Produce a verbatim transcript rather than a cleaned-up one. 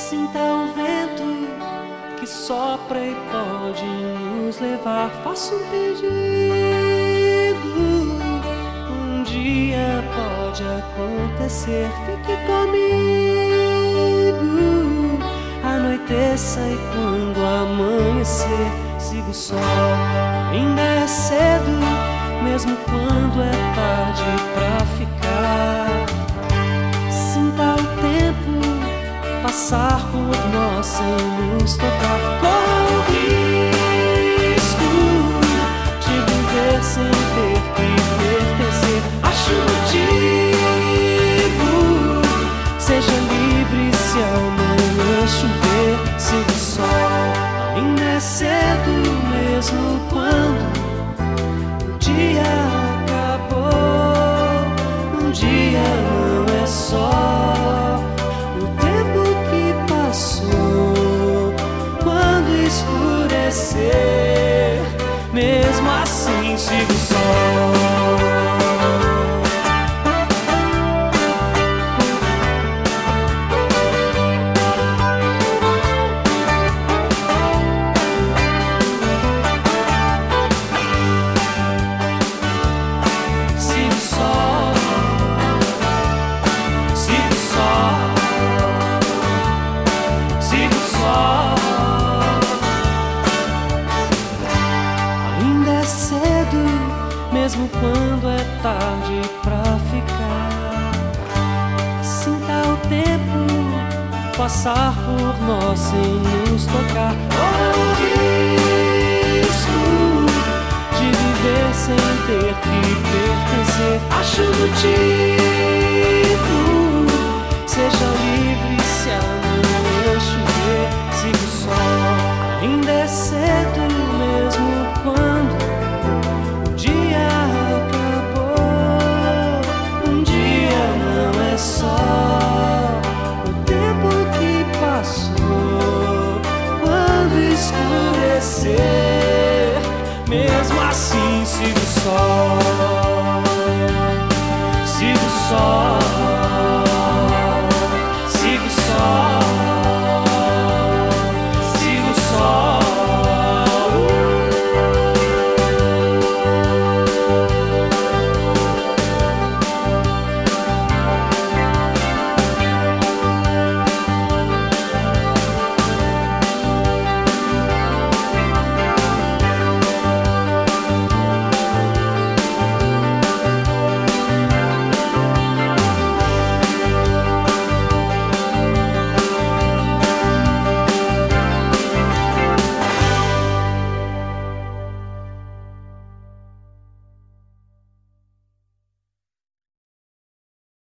Sinta o vento que sopra e pode nos levar. Faça um pedido, um dia pode acontecer. Fique comigo, anoiteça e quando amanhecer, siga o sol. Ainda é cedo, mesmo quando é tarde pra ficar. Sinta o tempo passar por nós sem nos tocar. Corra o risco de viver sem ter que pertencer. Ache um motivo, seja livre se amanhã chover. Siga o sol, ainda é cedo mesmo quando o dia acabou. Um dia não é só escurecer, mesmo assim siga o sol. Siga o sol, siga o sol, siga o sol. Mesmo quando é tarde pra ficar, sinta o tempo passar por nós sem nos tocar. Corra o risco de viver sem ter que pertencer. Ache um motivo, seja livre se amanhã chover. Siga o sol, ainda é cedo mesmo quando escurecer, mesmo assim siga o sol.